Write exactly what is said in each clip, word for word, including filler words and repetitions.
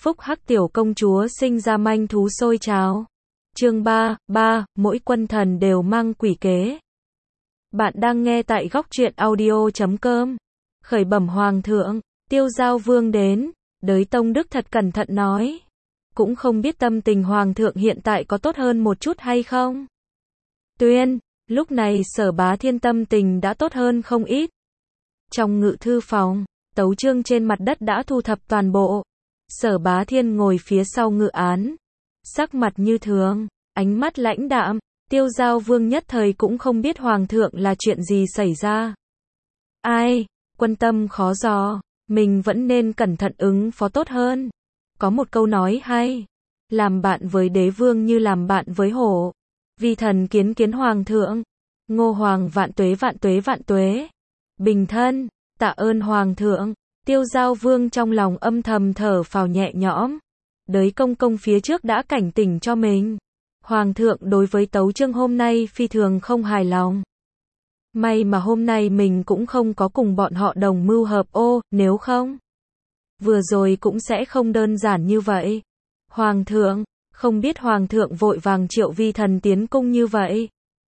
Phúc Hắc tiểu công chúa sinh ra manh thú sôi trào. Chương ba, ba, mỗi quân thần đều mang quỷ kế. Bạn đang nghe tại góc truyện audio chấm com. Khởi bẩm hoàng thượng, Tiêu Giao Vương đến, Đới Tông Đức thật cẩn thận nói. Cũng không biết tâm tình hoàng thượng hiện tại có tốt hơn một chút hay không. Tuyên, lúc này Sở Bá Thiên tâm tình đã tốt hơn không ít. Trong ngự thư phòng, tấu chương trên mặt đất đã thu thập toàn bộ. Sở Bá Thiên ngồi phía sau ngự án, sắc mặt như thường, ánh mắt lãnh đạm. Tiêu Giao Vương nhất thời cũng không biết hoàng thượng là chuyện gì xảy ra. Ai, quân tâm khó dò, mình vẫn nên cẩn thận ứng phó tốt hơn. Có một câu nói hay, làm bạn với đế vương như làm bạn với hổ. Vi thần kiến kiến hoàng thượng. Ngô hoàng vạn tuế vạn tuế vạn tuế. Bình thân, tạ ơn hoàng thượng. Tiêu Giao Vương trong lòng âm thầm thở phào nhẹ nhõm. Đới công công phía trước đã cảnh tỉnh cho mình. Hoàng thượng đối với tấu chương hôm nay phi thường không hài lòng. May mà hôm nay mình cũng không có cùng bọn họ đồng mưu hợp ô, nếu không, vừa rồi cũng sẽ không đơn giản như vậy. Hoàng thượng, không biết hoàng thượng vội vàng triệu vi thần tiến cung như vậy,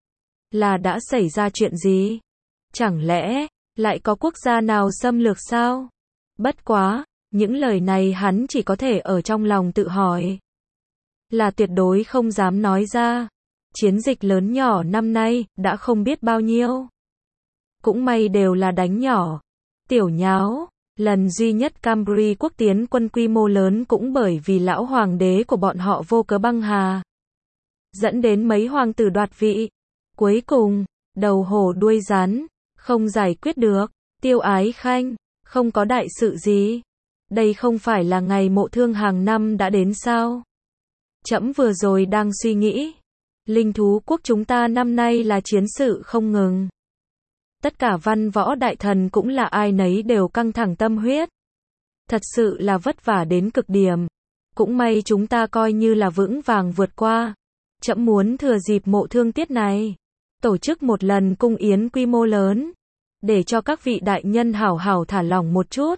là đã xảy ra chuyện gì? Chẳng lẽ lại có quốc gia nào xâm lược sao? Bất quá, những lời này hắn chỉ có thể ở trong lòng tự hỏi, là tuyệt đối không dám nói ra. Chiến dịch lớn nhỏ năm nay đã không biết bao nhiêu, cũng may đều là đánh nhỏ, tiểu nháo. Lần duy nhất Cambry quốc tiến quân quy mô lớn cũng bởi vì lão hoàng đế của bọn họ vô cớ băng hà, dẫn đến mấy hoàng tử đoạt vị. Cuối cùng, đầu hổ đuôi rắn, không giải quyết được. Tiêu Ái Khanh, không có đại sự gì. Đây không phải là ngày mộ thương hàng năm đã đến sao? Trẫm vừa rồi đang suy nghĩ, linh thú quốc chúng ta năm nay là chiến sự không ngừng. Tất cả văn võ đại thần cũng là ai nấy đều căng thẳng tâm huyết. Thật sự là vất vả đến cực điểm. Cũng may chúng ta coi như là vững vàng vượt qua. Trẫm muốn thừa dịp mộ thương tiết này, tổ chức một lần cung yến quy mô lớn, để cho các vị đại nhân hảo hảo thả lỏng một chút.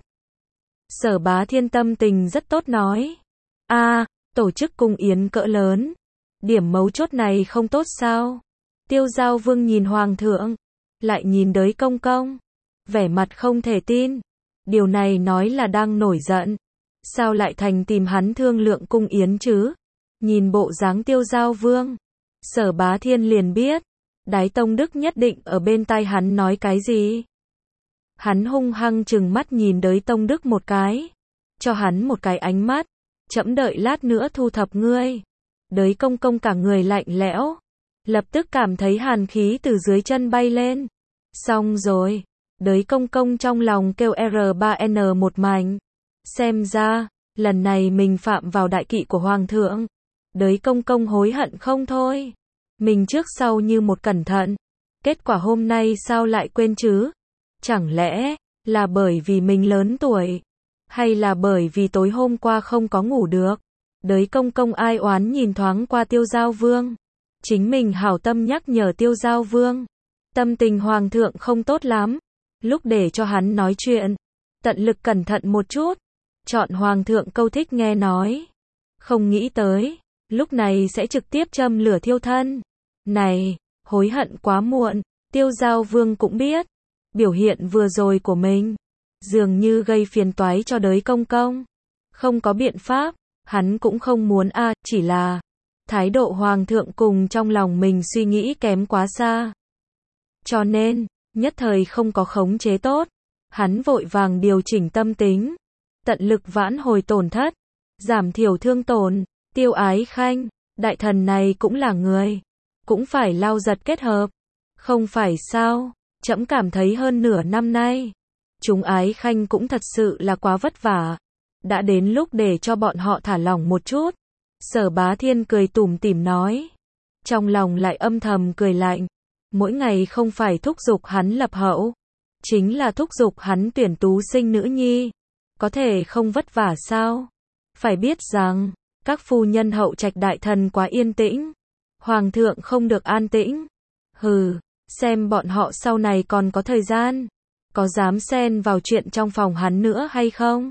Sở Bá Thiên tâm tình rất tốt nói. A, à, tổ chức cung yến cỡ lớn, điểm mấu chốt này không tốt sao? Tiêu Giao Vương nhìn hoàng thượng, lại nhìn Đới công công, vẻ mặt không thể tin. Điều này nói là đang nổi giận, sao lại thành tìm hắn thương lượng cung yến chứ? Nhìn bộ dáng Tiêu Giao Vương, Sở Bá Thiên liền biết, Đái Tông Đức nhất định ở bên tai hắn nói cái gì. Hắn hung hăng trừng mắt nhìn Đới Tông Đức một cái, cho hắn một cái ánh mắt, trẫm đợi lát nữa thu thập ngươi. Đới công công cả người lạnh lẽo, lập tức cảm thấy hàn khí từ dưới chân bay lên. Xong rồi, Đới công công trong lòng kêu R ba N một mảnh. Xem ra, lần này mình phạm vào đại kỵ của hoàng thượng. Đới công công hối hận không thôi. Mình trước sau như một cẩn thận, kết quả hôm nay sao lại quên chứ? Chẳng lẽ là bởi vì mình lớn tuổi, hay là bởi vì tối hôm qua không có ngủ được? Đới công công ai oán nhìn thoáng qua Tiêu Giao Vương. Chính mình hảo tâm nhắc nhở Tiêu Giao Vương. Tâm tình hoàng thượng không tốt lắm. Lúc để cho hắn nói chuyện, tận lực cẩn thận một chút, chọn hoàng thượng câu thích nghe nói. Không nghĩ tới, lúc này sẽ trực tiếp châm lửa thiêu thân. Này, hối hận quá muộn. Tiêu Giao Vương cũng biết, biểu hiện vừa rồi của mình dường như gây phiền toái cho Đới công công. Không có biện pháp, hắn cũng không muốn a, à, chỉ là thái độ hoàng thượng cùng trong lòng mình suy nghĩ kém quá xa. Cho nên, nhất thời không có khống chế tốt. Hắn vội vàng điều chỉnh tâm tính, tận lực vãn hồi tổn thất, giảm thiểu thương tổn. Tiêu Ái Khanh, đại thần này cũng là người, cũng phải lao giật kết hợp. Không phải sao? Trẫm cảm thấy hơn nửa năm nay, chúng Ái Khanh cũng thật sự là quá vất vả. Đã đến lúc để cho bọn họ thả lỏng một chút. Sở Bá Thiên cười tủm tỉm nói. Trong lòng lại âm thầm cười lạnh. Mỗi ngày không phải thúc giục hắn lập hậu, chính là thúc giục hắn tuyển tú sinh nữ nhi. Có thể không vất vả sao? Phải biết rằng, các phu nhân hậu trạch đại thần quá yên tĩnh. Hoàng thượng không được an tĩnh. Hừ, xem bọn họ sau này còn có thời gian, có dám xen vào chuyện trong phòng hắn nữa hay không?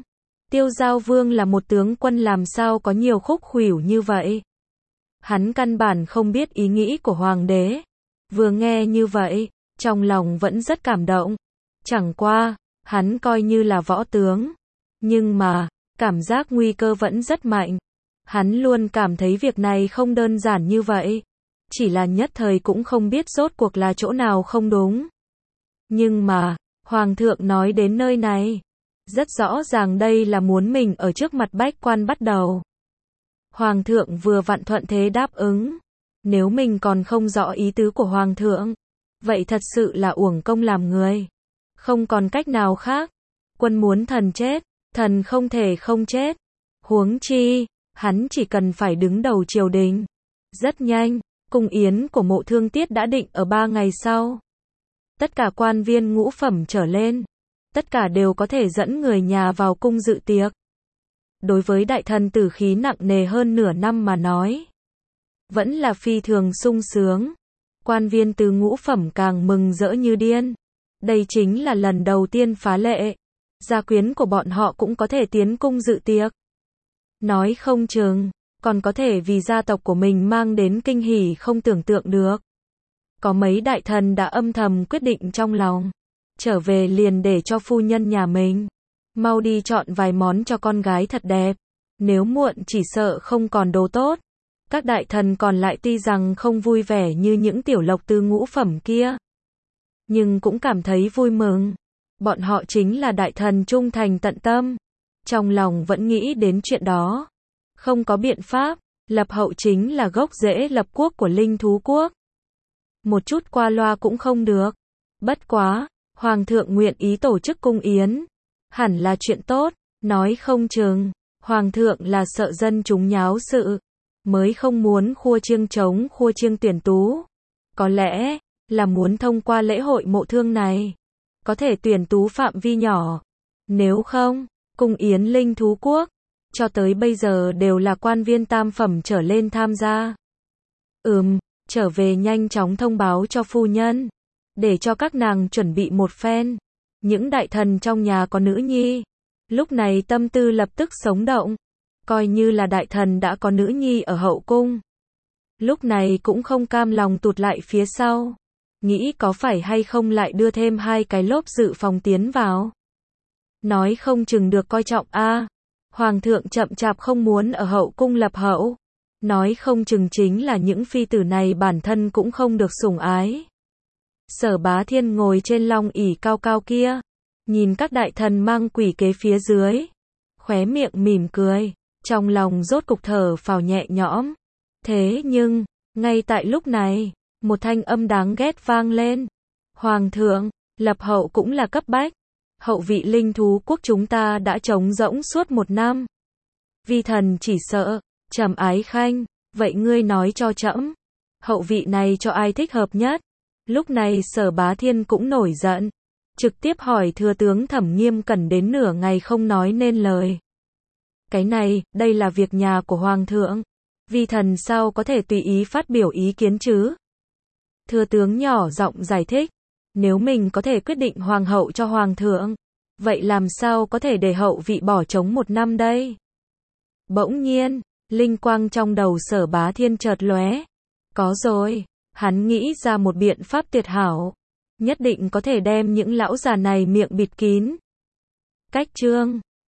Tiêu Giao Vương là một tướng quân làm sao có nhiều khúc khuỷu như vậy. Hắn căn bản không biết ý nghĩ của hoàng đế. Vừa nghe như vậy, trong lòng vẫn rất cảm động. Chẳng qua, hắn coi như là võ tướng. Nhưng mà, cảm giác nguy cơ vẫn rất mạnh. Hắn luôn cảm thấy việc này không đơn giản như vậy. Chỉ là nhất thời cũng không biết rốt cuộc là chỗ nào không đúng. Nhưng mà, Hoàng thượng nói đến nơi này. Rất rõ ràng đây là muốn mình ở trước mặt bách quan bắt đầu. Hoàng thượng vừa vặn thuận thế đáp ứng. Nếu mình còn không rõ ý tứ của Hoàng thượng, vậy thật sự là uổng công làm người. Không còn cách nào khác. Quân muốn thần chết, thần không thể không chết. Huống chi, hắn chỉ cần phải đứng đầu triều đình. Rất nhanh, cung yến của Mộ Thương Tiết đã định ở ba ngày sau. Tất cả quan viên ngũ phẩm trở lên, tất cả đều có thể dẫn người nhà vào cung dự tiệc. Đối với đại thần tử khí nặng nề hơn nửa năm mà nói, vẫn là phi thường sung sướng. Quan viên từ ngũ phẩm càng mừng rỡ như điên. Đây chính là lần đầu tiên phá lệ. Gia quyến của bọn họ cũng có thể tiến cung dự tiệc. Nói không chừng, còn có thể vì gia tộc của mình mang đến kinh hỉ không tưởng tượng được. Có mấy đại thần đã âm thầm quyết định trong lòng. Trở về liền để cho phu nhân nhà mình. Mau đi chọn vài món cho con gái thật đẹp. Nếu muộn chỉ sợ không còn đồ tốt. Các đại thần còn lại tuy rằng không vui vẻ như những tiểu lộc từ ngũ phẩm kia. Nhưng cũng cảm thấy vui mừng. Bọn họ chính là đại thần trung thành tận tâm. Trong lòng vẫn nghĩ đến chuyện đó. Không có biện pháp, lập hậu chính là gốc rễ lập quốc của Linh Thú Quốc. Một chút qua loa cũng không được. Bất quá, Hoàng thượng nguyện ý tổ chức cung yến. Hẳn là chuyện tốt, nói không chừng. Hoàng thượng là sợ dân chúng nháo sự. Mới không muốn khua chiêng trống khua chiêng tuyển tú. Có lẽ, là muốn thông qua lễ hội mộ thương này. Có thể tuyển tú phạm vi nhỏ. Nếu không, cung yến Linh Thú Quốc, cho tới bây giờ đều là quan viên tam phẩm trở lên tham gia. Ừm, trở về nhanh chóng thông báo cho phu nhân. Để cho các nàng chuẩn bị một phen. Những đại thần trong nhà có nữ nhi. Lúc này tâm tư lập tức sống động. Coi như là đại thần đã có nữ nhi ở hậu cung. Lúc này cũng không cam lòng tụt lại phía sau. Nghĩ có phải hay không lại đưa thêm hai cái lốp dự phòng tiến vào. Nói không chừng được coi trọng a. À, Hoàng thượng chậm chạp không muốn ở hậu cung lập hậu. Nói không chừng chính là những phi tử này bản thân cũng không được sủng ái. Sở Bá Thiên ngồi trên long ỷ cao cao kia. Nhìn các đại thần mang quỷ kế phía dưới. Khóe miệng mỉm cười. Trong lòng rốt cục thở phào nhẹ nhõm. Thế nhưng, ngay tại lúc này, một thanh âm đáng ghét vang lên. Hoàng thượng, lập hậu cũng là cấp bách. Hậu vị Linh Thú Quốc chúng ta đã trống rỗng suốt một năm. Vi thần chỉ sợ, Trầm Ái Khanh, vậy ngươi nói cho trẫm, hậu vị này cho ai thích hợp nhất? Lúc này Sở Bá Thiên cũng nổi giận, trực tiếp hỏi thừa tướng Thẩm Nghiêm Cẩn đến nửa ngày không nói nên lời. Cái này, đây là việc nhà của Hoàng thượng. Vi thần sao có thể tùy ý phát biểu ý kiến chứ? Thừa tướng nhỏ giọng giải thích. Nếu mình có thể quyết định hoàng hậu cho Hoàng thượng, vậy làm sao có thể để hậu vị bỏ trống một năm đây? Bỗng nhiên, linh quang trong đầu Sở Bá Thiên chợt lóe. Có rồi, hắn nghĩ ra một biện pháp tuyệt hảo. Nhất định có thể đem những lão già này miệng bịt kín. Cách chương